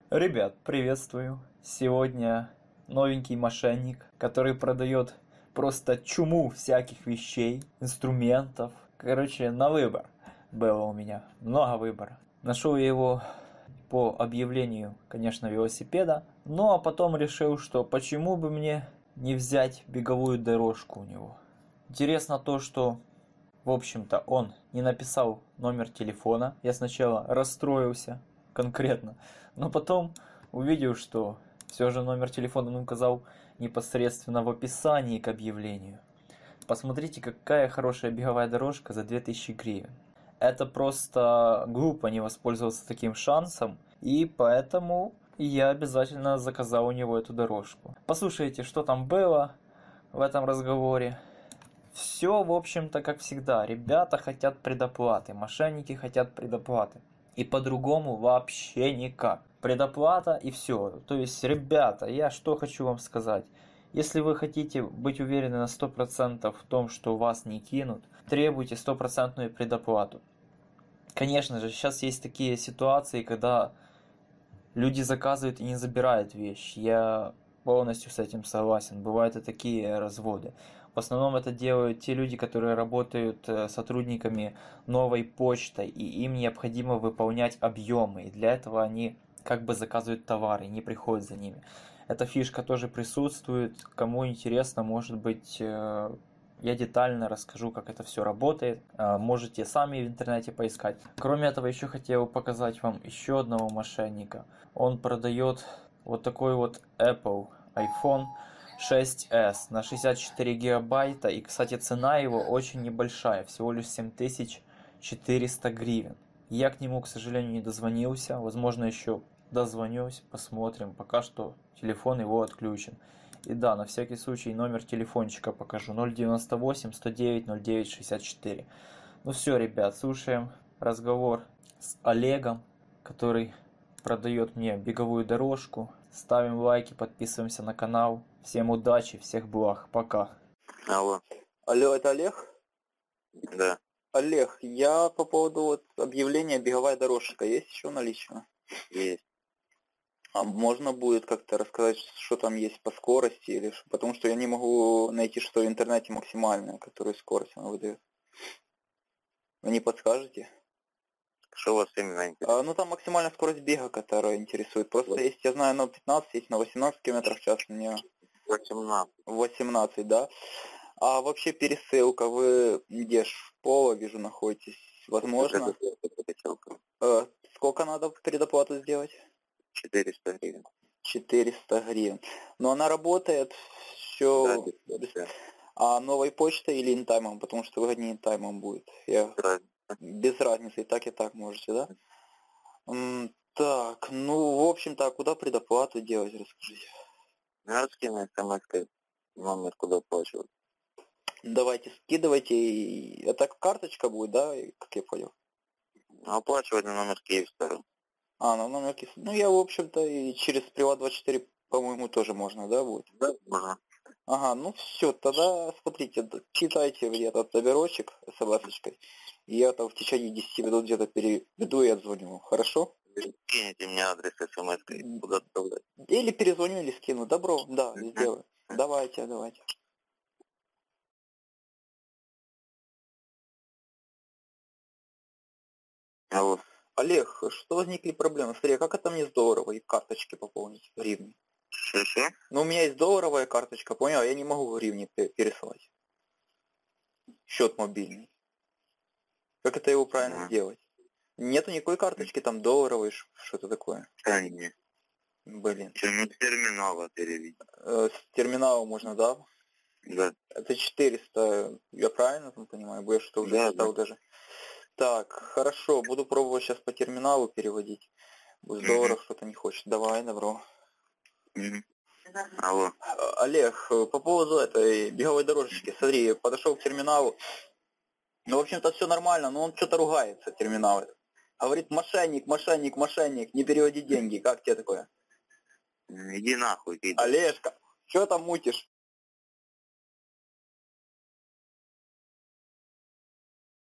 Ребят, приветствую! Сегодня новенький мошенник, который продает просто чуму всяких вещей, инструментов. Короче, на выбор было у меня, много выбора. Нашел я его по объявлению, конечно, велосипеда, ну а потом решил, что почему бы мне не взять беговую дорожку у него. Интересно то, что в общем-то он не написал номер телефона. Я сначала расстроился конкретно, но потом увидел, что все же номер телефона он указал непосредственно в описании к объявлению. Посмотрите, какая хорошая беговая дорожка за 2000 гривен. Это просто глупо не воспользоваться таким шансом, и поэтому я обязательно заказал у него эту дорожку. Послушайте, что там было в этом разговоре. Все, в общем-то, как всегда. Ребята хотят предоплаты, мошенники хотят предоплаты. И по-другому вообще никак. Предоплата и все. То есть, ребята, я что хочу вам сказать. Если вы хотите быть уверены на 100% в том, что вас не кинут, требуйте стопроцентную предоплату. Конечно же, сейчас есть такие ситуации, когда люди заказывают и не забирают вещи. Я полностью с этим согласен. Бывают и такие разводы. В основном это делают те люди, которые работают сотрудниками новой почты, и им необходимо выполнять объемы. И для этого они как бы заказывают товары, не приходят за ними. Эта фишка тоже присутствует. Кому интересно, может быть, я детально расскажу, как это все работает. Можете сами в интернете поискать. Кроме этого, еще хотел показать вам еще одного мошенника. Он продает вот такой вот Apple iPhone 6s на 64 гигабайта. И, кстати, цена его очень небольшая, всего лишь 7400 гривен. Я к нему, к сожалению, не дозвонился. Возможно, еще дозвонюсь, посмотрим. Пока что телефон его отключен. И да, на всякий случай номер телефончика покажу. 098 109 09 64. Ну все, ребят, слушаем разговор с Олегом, который продает мне беговую дорожку. Ставим лайки, подписываемся на канал. Всем удачи, всех благ. Пока. Алло. Алло, это Олег? Да. Олег, я по поводу вот объявления «Беговая дорожка» есть еще наличие? Есть. А можно будет как-то рассказать, что там есть по скорости или что? Потому что я не могу найти, что в интернете максимальная, которую скорость она выдает. Вы не подскажете? Что вас именно интересует? Ну там максимальная скорость бега, которая интересует. Просто Вот. есть, я знаю, на 15, есть на 18 км в час, у меня 18. 18, да. А вообще пересылка, вы где ж в Поло, вижу, находитесь, возможно? Сколько надо предоплату сделать? 400 гривен. 400 гривен. Но она работает все Да. А новой почтой или интаймом, потому что выгоднее интаймом будет. Я без разницы, и так можете, да? Так, ну, в общем-то, а куда предоплату делать, расскажите. Я скину смс-кой номер, куда оплачивать. Давайте, скидывайте. Это карточка будет, да, как я понял? Оплачивать на номер Киевстара. На номер Ну, я, в общем-то, и через Приват24, по-моему, тоже можно, да, будет? Да, можно. Ага, ну все, тогда смотрите, читайте мне этот номерочек с смс-очкой, и я там в течение 10 минут где-то переведу и отзвоню. Хорошо? Кинете мне адрес смс-кой, куда отправлять. Или перезвоню, или скину. Добро, да, сделаю. Давайте. Алло. Олег, что возникли проблемы? Смотри, а как это мне с долларовой карточки пополнить в гривне? Что? Ну, у меня есть долларовая карточка, понял, я не могу в гривне пересылать. Счет мобильный. Как это его правильно сделать? Нету никакой карточки, там долларовой, что-то такое. Да, нет. Блин. С терминала переведи. С терминала можно, да? Да. Это 400, я правильно там понимаю? Бо я что уже читал даже. Так, хорошо, буду пробовать сейчас по терминалу переводить. С долларов что-то не хочет. Давай, добро. Алло. Олег, по поводу этой беговой дорожечки, смотри, подошел к терминалу. Ну, в общем-то, все нормально, но он что-то ругается, терминал. Говорит, мошенник, не переводи деньги. Как тебе такое? Иди нахуй, иди. Олежка, что там мутишь?